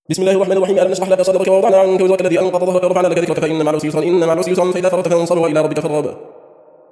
بسم الله الرحمن الرحيم. ألم نشرح لك صدرك ووضعنا عنك وزرك الذي أنقض ظهرك ورفعنا لك ذكرك فإن مع العسر يسرا إن مع العسر يسرا فإذا فرغت فانصب وإلى ربك فارغب.